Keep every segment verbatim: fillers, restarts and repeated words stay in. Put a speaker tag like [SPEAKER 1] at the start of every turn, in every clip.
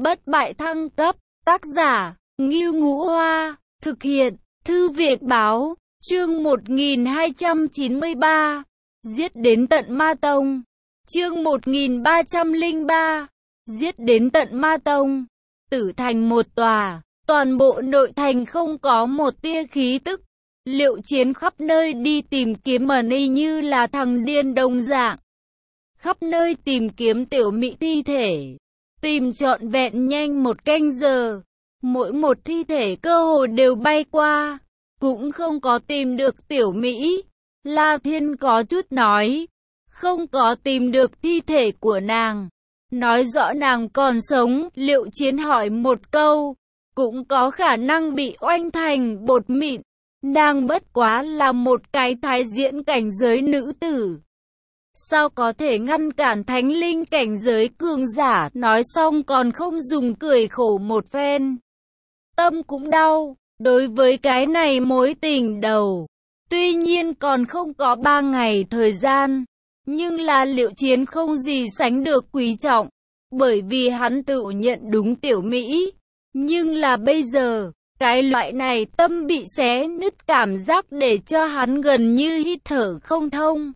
[SPEAKER 1] bất bại thăng cấp, tác giả, Ngưu Ngũ Hoa, thực hiện, Thư viện Báo, chương một nghìn hai trăm chín mươi ba, giết đến tận Ma Tông, chương một nghìn ba trăm lẻ ba, giết đến tận Ma Tông, tử thành một tòa, toàn bộ nội thành không có một tia khí tức. Liệu Chiến khắp nơi đi tìm kiếm mà y như là thằng điên đồng dạng. Khắp nơi tìm kiếm tiểu mỹ thi thể, tìm trọn vẹn nhanh một canh giờ. Mỗi một thi thể cơ hồ đều bay qua, cũng không có tìm được tiểu mỹ. La Thiên có chút nói, không có tìm được thi thể của nàng, nói rõ nàng còn sống. Liệu Chiến hỏi một câu, cũng có khả năng bị oanh thành bột mịn. Nàng bất quá là một cái thái diễn cảnh giới nữ tử, sao có thể ngăn cản thánh linh cảnh giới cường giả. Nói xong còn không dùng cười khổ một phen. Tâm cũng đau, đối với cái này mối tình đầu, tuy nhiên còn không có ba ngày thời gian, nhưng là Liệu Chiến không gì sánh được quý trọng, bởi vì hắn tự nhận đúng tiểu mỹ. Nhưng là bây giờ, cái loại này tâm bị xé nứt cảm giác để cho hắn gần như hít thở không thông.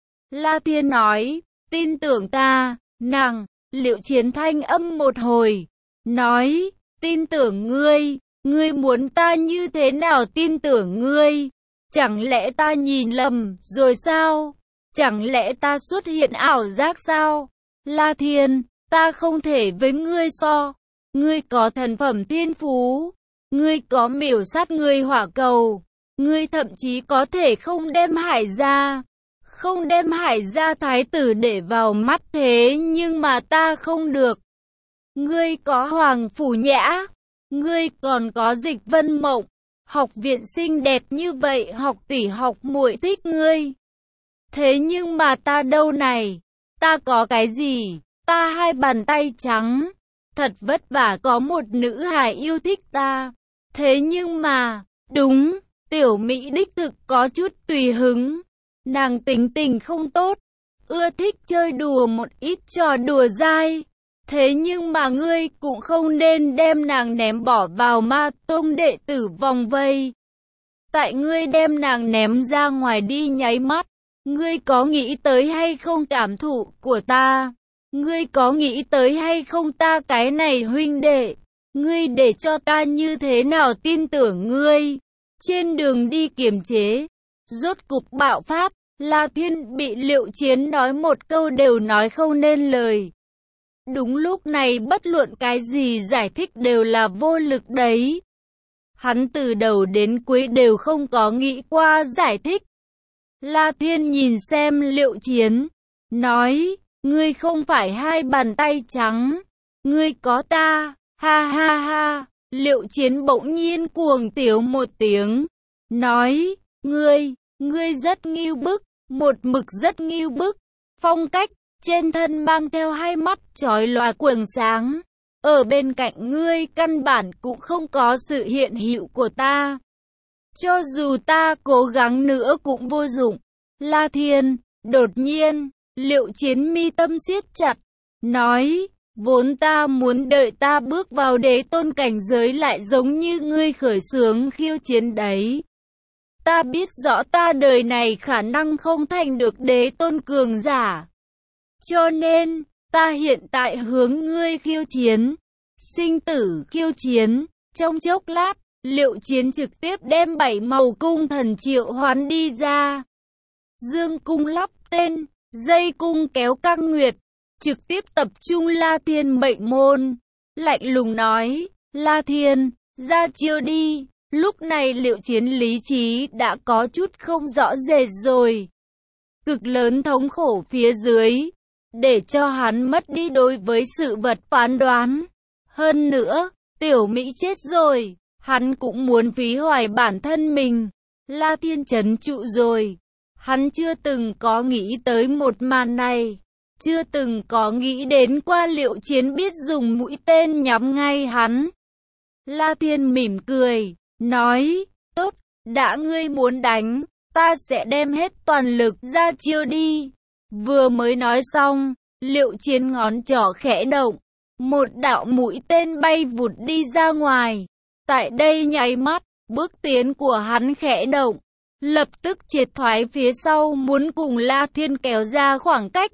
[SPEAKER 1] La Thiên nói, tin tưởng ta, nàng. Liệu Chiến thanh âm một hồi, nói, tin tưởng ngươi, ngươi muốn ta như thế nào tin tưởng ngươi? Chẳng lẽ ta nhìn lầm rồi sao? Chẳng lẽ ta xuất hiện ảo giác sao? La Thiên, ta không thể với ngươi so, ngươi có thần phẩm thiên phú, ngươi có miểu sát người hỏa cầu, ngươi thậm chí có thể không đem Hải gia, không đem Hải gia thái tử để vào mắt, thế nhưng mà ta không được. Ngươi có Hoàng Phủ Nhã, ngươi còn có Dịch Vân Mộng, học viện xinh đẹp như vậy, học tỷ học muội thích ngươi. Thế nhưng mà ta đâu này, ta có cái gì? Ta hai bàn tay trắng, thật vất vả có một nữ hài yêu thích ta. Thế nhưng mà, đúng, tiểu mỹ đích thực có chút tùy hứng. Nàng tính tình không tốt, ưa thích chơi đùa một ít trò đùa dai. Thế nhưng mà ngươi cũng không nên đem nàng ném bỏ vào Ma Tông đệ tử vòng vây. Tại ngươi đem nàng ném ra ngoài đi nháy mắt, ngươi có nghĩ tới hay không cảm thụ của ta? Ngươi có nghĩ tới hay không ta cái này huynh đệ? Ngươi để cho ta như thế nào tin tưởng ngươi? Trên đường đi kiềm chế, rốt cục bạo phát. La Thiên bị Liệu Chiến nói một câu đều nói không nên lời. Đúng lúc này bất luận cái gì giải thích đều là vô lực đấy. Hắn từ đầu đến cuối đều không có nghĩ qua giải thích. La Thiên nhìn xem Liệu Chiến, nói, ngươi không phải hai bàn tay trắng, ngươi có ta. Ha ha ha, Liệu Chiến bỗng nhiên cuồng tiếu một tiếng, nói, ngươi, ngươi rất ngưu bức, một mực rất ngưu bức, phong cách, trên thân mang theo hai mắt chói lòa quầng sáng, ở bên cạnh ngươi căn bản cũng không có sự hiện hữu của ta. Cho dù ta cố gắng nữa cũng vô dụng. La Thiên, đột nhiên, Liệu Chiến mi tâm siết chặt, nói, vốn ta muốn đợi ta bước vào đế tôn cảnh giới lại giống như ngươi khởi xướng khiêu chiến đấy. Ta biết rõ ta đời này khả năng không thành được đế tôn cường giả. Cho nên, ta hiện tại hướng ngươi khiêu chiến. Sinh tử khiêu chiến. Trong chốc lát, Liệu Chiến trực tiếp đem bảy màu cung thần triệu hoán đi ra. Dương cung lắp tên, dây cung kéo căng nguyệt. Trực tiếp tập trung La Thiên mệnh môn, lạnh lùng nói, La Thiên, ra chiêu đi. Lúc này Liệu Chiến lý trí đã có chút không rõ rệt rồi. Cực lớn thống khổ phía dưới, để cho hắn mất đi đối với sự vật phán đoán. Hơn nữa, tiểu mỹ chết rồi, hắn cũng muốn phí hoài bản thân mình. La Thiên trấn trụ rồi, hắn chưa từng có nghĩ tới một màn này. Chưa từng có nghĩ đến qua Liệu Chiến biết dùng mũi tên nhắm ngay hắn. La Thiên mỉm cười, nói, tốt, đã ngươi muốn đánh, ta sẽ đem hết toàn lực ra chiêu đi. Vừa mới nói xong, Liệu Chiến ngón trỏ khẽ động, một đạo mũi tên bay vụt đi ra ngoài. Tại đây nháy mắt, bước tiến của hắn khẽ động, lập tức triệt thoái phía sau muốn cùng La Thiên kéo ra khoảng cách.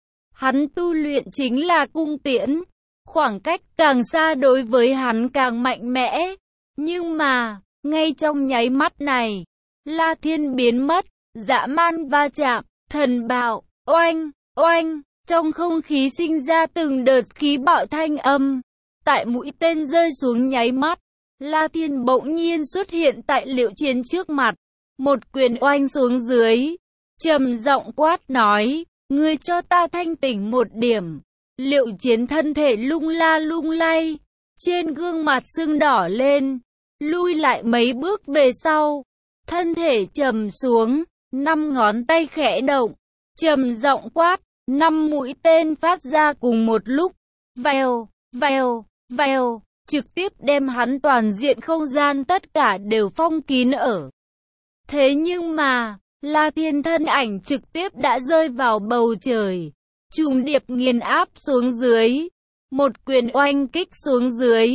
[SPEAKER 1] Hắn tu luyện chính là cung tiễn, khoảng cách càng xa đối với hắn càng mạnh mẽ. Nhưng mà, ngay trong nháy mắt này, La Thiên biến mất, dã man va chạm, thần bạo, oanh, oanh, trong không khí sinh ra từng đợt khí bạo thanh âm. Tại mũi tên rơi xuống nháy mắt, La Thiên bỗng nhiên xuất hiện tại Liệu Chiến trước mặt, một quyền oanh xuống dưới, trầm giọng quát nói, ngươi cho ta thanh tỉnh một điểm. Liệu Chiến thân thể lung la lung lay, trên gương mặt sưng đỏ lên, lui lại mấy bước về sau, thân thể trầm xuống, năm ngón tay khẽ động, trầm giọng quát, năm mũi tên phát ra cùng một lúc, vèo, vèo, vèo, trực tiếp đem hắn toàn diện không gian tất cả đều phong kín ở. Thế nhưng mà, La Thiên thân ảnh trực tiếp đã rơi vào bầu trời, trùng điệp nghiền áp xuống dưới, một quyền oanh kích xuống dưới,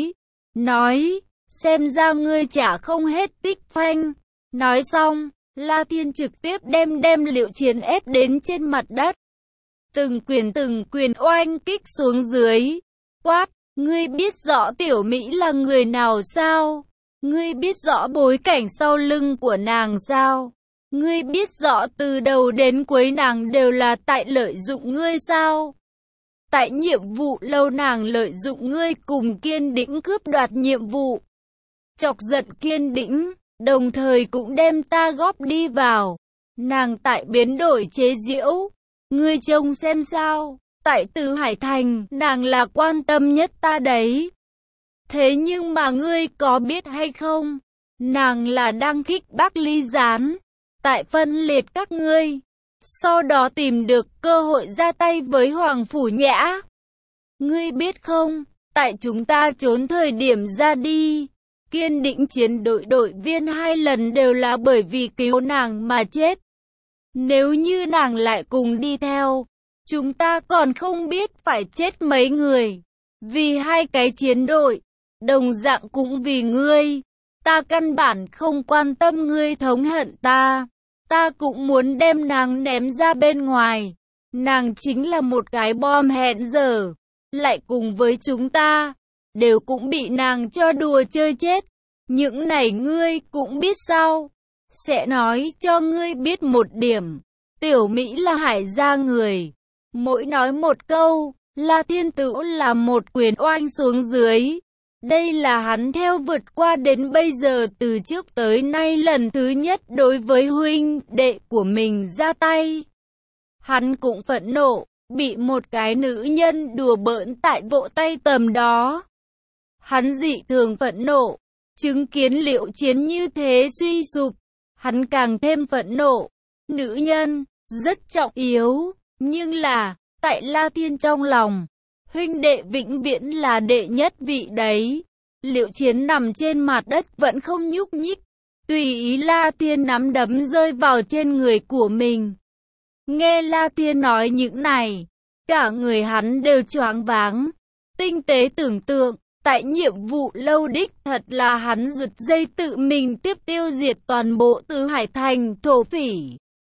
[SPEAKER 1] nói, xem ra ngươi chả không hết tích phanh. Nói xong, La Thiên trực tiếp đem đem Liệu Chiến ép đến trên mặt đất. Từng quyền từng quyền oanh kích xuống dưới, quát, ngươi biết rõ Tiểu Mỹ là người nào sao? Ngươi biết rõ bối cảnh sau lưng của nàng sao? Ngươi biết rõ từ đầu đến cuối nàng đều là tại lợi dụng ngươi sao? Tại nhiệm vụ lâu nàng lợi dụng ngươi cùng Kiên Đĩnh cướp đoạt nhiệm vụ. Chọc giận Kiên Đĩnh, đồng thời cũng đem ta góp đi vào. Nàng tại biến đổi chế giễu. Ngươi trông xem sao? Tại Tứ Hải Thành, nàng là quan tâm nhất ta đấy. Thế nhưng mà ngươi có biết hay không? Nàng là đang khích bác Ly Gián, tại phân liệt các ngươi, sau đó tìm được cơ hội ra tay với Hoàng Phủ Nhã. Ngươi biết không, tại chúng ta trốn thời điểm ra đi, Kiên Định chiến đội đội viên hai lần đều là bởi vì cứu nàng mà chết. Nếu như nàng lại cùng đi theo, chúng ta còn không biết phải chết mấy người. Vì hai cái chiến đội, đồng dạng cũng vì ngươi. Ta căn bản không quan tâm ngươi thống hận ta. Ta cũng muốn đem nàng ném ra bên ngoài. Nàng chính là một cái bom hẹn giờ. Lại cùng với chúng ta, đều cũng bị nàng cho đùa chơi chết. Những này ngươi cũng biết sao? Sẽ nói cho ngươi biết một điểm. Tiểu Mỹ là Hải gia người. Mỗi nói một câu, La Thiên Tửu là một quyền oanh xuống dưới. Đây là hắn theo vượt qua đến bây giờ từ trước tới nay lần thứ nhất đối với huynh đệ của mình ra tay. Hắn cũng phẫn nộ, bị một cái nữ nhân đùa bỡn tại vỗ tay tầm đó. Hắn dị thường phẫn nộ, chứng kiến Liệu Chiến như thế suy sụp, hắn càng thêm phẫn nộ. Nữ nhân, rất trọng yếu, nhưng là, tại La Thiên trong lòng, huynh đệ vĩnh viễn là đệ nhất vị đấy. Liệu Chiến nằm trên mặt đất vẫn không nhúc nhích, tùy ý La Thiên nắm đấm rơi vào trên người của mình. Nghe La Thiên nói những này, cả người hắn đều choáng váng. Tinh tế tưởng tượng, tại nhiệm vụ lâu đích thật là hắn giật dây tự mình tiếp tiêu diệt toàn bộ Tứ Hải Thành thổ phỉ.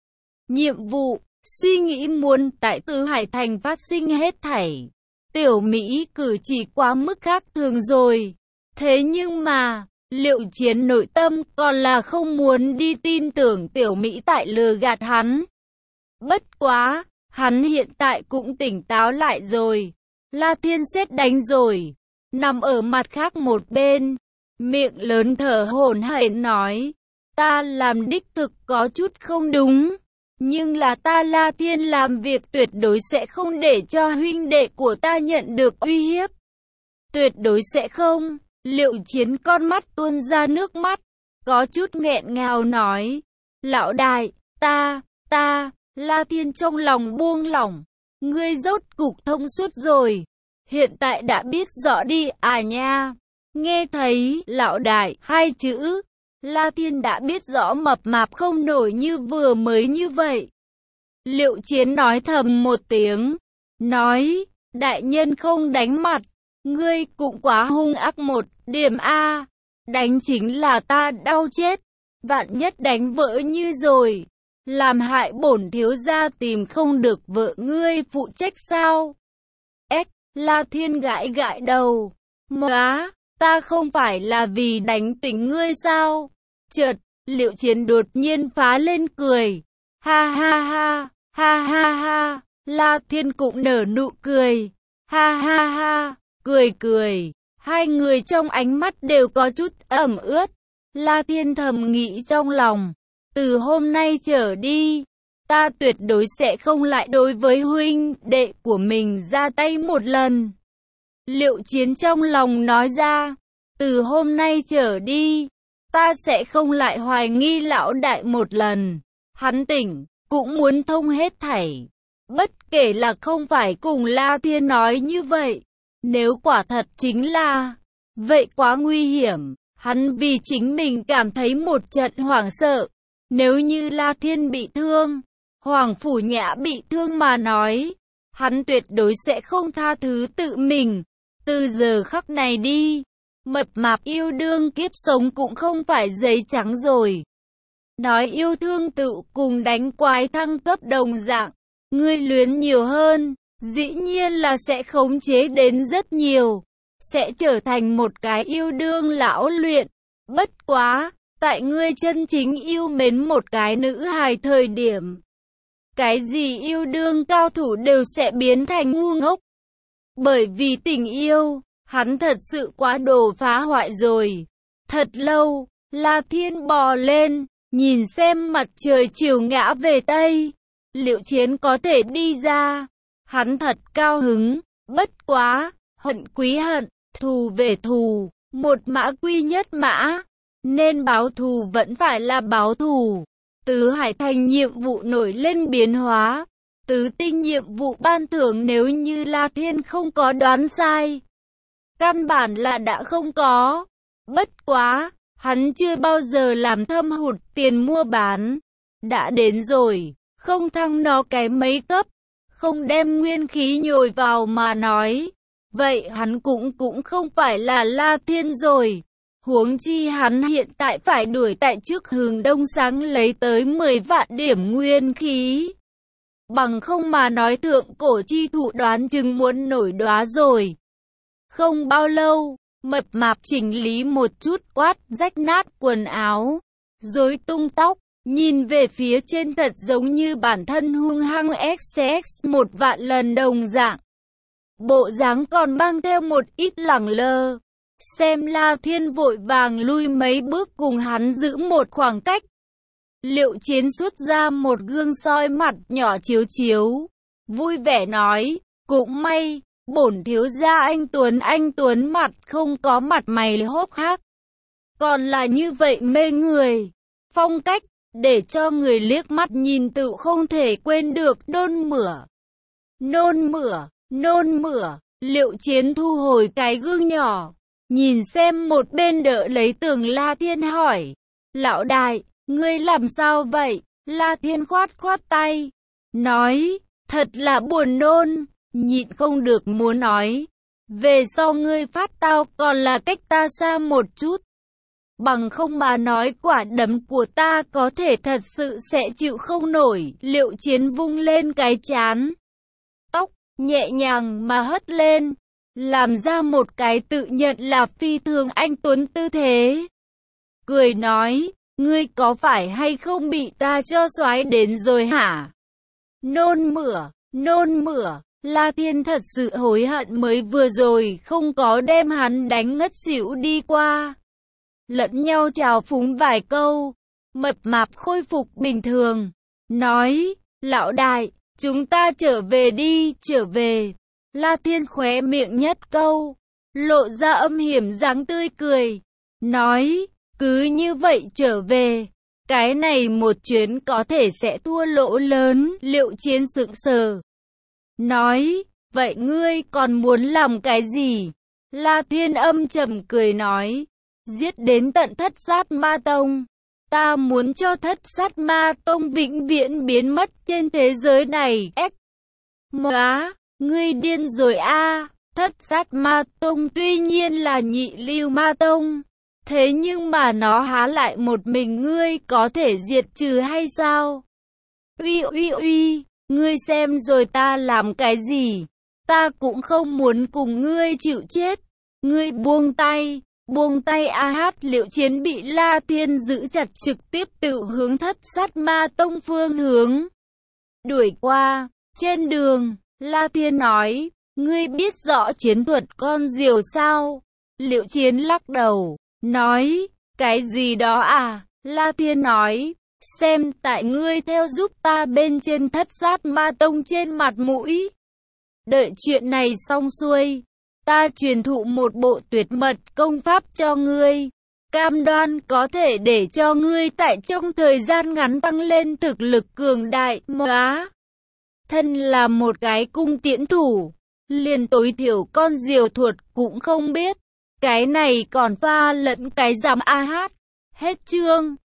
[SPEAKER 1] Nhiệm vụ, suy nghĩ muốn tại Tứ Hải Thành phát sinh hết thảy. Tiểu Mỹ cử chỉ quá mức khác thường rồi. Thế nhưng mà, Liệu Chiến nội tâm còn là không muốn đi tin tưởng Tiểu Mỹ tại lừa gạt hắn. Bất quá, hắn hiện tại cũng tỉnh táo lại rồi. La Thiên sét đánh rồi. Nằm ở mặt khác một bên, miệng lớn thở hổn hển nói, ta làm đích thực có chút không đúng. Nhưng là ta La Thiên làm việc tuyệt đối sẽ không để cho huynh đệ của ta nhận được uy hiếp. Tuyệt đối sẽ không. Liệu Chiến con mắt tuôn ra nước mắt, có chút nghẹn ngào nói, lão đại, ta, ta, La Thiên trong lòng buông lỏng, ngươi rốt cục thông suốt rồi, hiện tại đã biết rõ đi à nha. Nghe thấy lão đại hai chữ, La Thiên đã biết rõ mập mạp không nổi như vừa mới như vậy. Liệu Chiến nói thầm một tiếng, nói, đại nhân không đánh mặt, ngươi cũng quá hung ác một điểm a. Đánh chính là ta đau chết, vạn nhất đánh vỡ như rồi, làm hại bổn thiếu gia tìm không được vợ ngươi phụ trách sao? Ếch, La Thiên gãi gãi đầu. Móa, ta không phải là vì đánh tỉnh ngươi sao? Chợt, Liệu Chiến đột nhiên phá lên cười. Ha ha ha, ha ha ha, La Thiên cũng nở nụ cười. Ha ha ha, cười cười. Hai người trong ánh mắt đều có chút ẩm ướt. La Thiên thầm nghĩ trong lòng. Từ hôm nay trở đi, ta tuyệt đối sẽ không lại đối với huynh đệ của mình ra tay một lần. Liệu Chiến trong lòng nói ra. Từ hôm nay trở đi, ta sẽ không lại hoài nghi lão đại một lần. Hắn tỉnh, cũng muốn thông hết thảy. Bất kể là không phải cùng La Thiên nói như vậy. Nếu quả thật chính là, vậy quá nguy hiểm. Hắn vì chính mình cảm thấy một trận hoảng sợ. Nếu như La Thiên bị thương, Hoàng Phủ Nhã bị thương mà nói, hắn tuyệt đối sẽ không tha thứ tự mình. Từ giờ khắc này đi, mập mạp yêu đương kiếp sống cũng không phải giấy trắng rồi. Nói yêu thương tự cùng đánh quái thăng cấp đồng dạng, ngươi luyến nhiều hơn, dĩ nhiên là sẽ khống chế đến rất nhiều, sẽ trở thành một cái yêu đương lão luyện. Bất quá, tại ngươi chân chính yêu mến một cái nữ hài thời điểm, cái gì yêu đương cao thủ đều sẽ biến thành ngu ngốc. Bởi vì tình yêu, hắn thật sự quá đồ phá hoại rồi. Thật lâu, La Thiên bò lên, nhìn xem mặt trời chiều ngã về Tây. Liệu Chiến có thể đi ra, hắn thật cao hứng. Bất quá, hận quý hận, thù về thù, một mã quy nhất mã. Nên báo thù vẫn phải là báo thù. Tứ Hải Thành nhiệm vụ nổi lên biến hóa. Tứ tinh nhiệm vụ ban thưởng nếu như La Thiên không có đoán sai, căn bản là đã không có. Bất quá, hắn chưa bao giờ làm thâm hụt tiền mua bán. Đã đến rồi, không thăng nó cái mấy cấp, không đem nguyên khí nhồi vào mà nói, vậy hắn cũng cũng không phải là La Thiên rồi. Huống chi hắn hiện tại phải đuổi tại trước Hướng Đông Sáng lấy tới mười vạn điểm nguyên khí. Bằng không mà nói thượng cổ chi thụ đoán chừng muốn nổi đóa rồi. Không bao lâu, mập mạp chỉnh lý một chút quát rách nát quần áo, rối tung tóc, nhìn về phía trên thật giống như bản thân hung hăng ích ích một vạn lần đồng dạng. Bộ dáng còn mang theo một ít lẳng lơ. Xem La Thiên vội vàng lui mấy bước cùng hắn giữ một khoảng cách. Liệu Chiến xuất ra một gương soi mặt nhỏ chiếu chiếu, vui vẻ nói, cũng may, bổn thiếu gia anh Tuấn anh Tuấn mặt không có mặt mày hốc hác. Còn là như vậy mê người, phong cách, để cho người liếc mắt nhìn tự không thể quên được. Nôn mửa, nôn mửa, nôn mửa. Liệu Chiến thu hồi cái gương nhỏ, nhìn xem một bên đỡ lấy tường La Thiên hỏi, lão đại, ngươi làm sao vậy? La Thiên khoát khoát tay, nói, thật là buồn nôn, nhịn không được muốn nói, về sau ngươi phát tao còn là cách ta xa một chút. Bằng không mà nói quả đấm của ta có thể thật sự sẽ chịu không nổi. Liệu Chiến vung lên cái chán, tóc nhẹ nhàng mà hất lên, làm ra một cái tự nhận là phi thường anh tuấn tư thế. Cười nói, ngươi có phải hay không bị ta cho xoái đến rồi hả? Nôn mửa, nôn mửa. La Thiên thật sự hối hận mới vừa rồi không có đem hắn đánh ngất xỉu đi qua. Lẫn nhau chào phúng vài câu, mập mạp khôi phục bình thường, nói, lão đại, chúng ta trở về đi, trở về. La Thiên khóe miệng nhất câu, lộ ra âm hiểm dáng tươi cười, nói, cứ như vậy trở về, cái này một chuyến có thể sẽ thua lỗ lớn. Liệu Chiến sững sờ, nói, vậy ngươi còn muốn làm cái gì? La Thiên âm trầm cười nói, giết đến tận Thất Sát Ma Tông. Ta muốn cho Thất Sát Ma Tông vĩnh viễn biến mất trên thế giới này. Ếch, móa, ngươi điên rồi a. Thất Sát Ma Tông tuy nhiên là nhị lưu ma tông, thế nhưng mà nó há lại một mình ngươi có thể diệt trừ hay sao? Uy uy uy, ngươi xem rồi ta làm cái gì? Ta cũng không muốn cùng ngươi chịu chết. Ngươi buông tay, buông tay a hát. Liệu Chiến bị La Tiên giữ chặt, trực tiếp tự hướng Thất Sát Ma Tông phương hướng đuổi qua. Trên đường, La Tiên nói, ngươi biết rõ chiến thuật con diều sao? Liệu Chiến lắc đầu, nói, cái gì đó à? La Tiên nói, xem tại ngươi theo giúp ta bên trên Thất Sát Ma Tông trên mặt mũi. Đợi chuyện này xong xuôi, ta truyền thụ một bộ tuyệt mật công pháp cho ngươi, cam đoan có thể để cho ngươi tại trong thời gian ngắn tăng lên thực lực cường đại. Móa, thân là một cái cung tiễn thủ, liền tối thiểu con diều thuật cũng không biết, cái này còn pha lẫn cái giám a hát. Hết chương.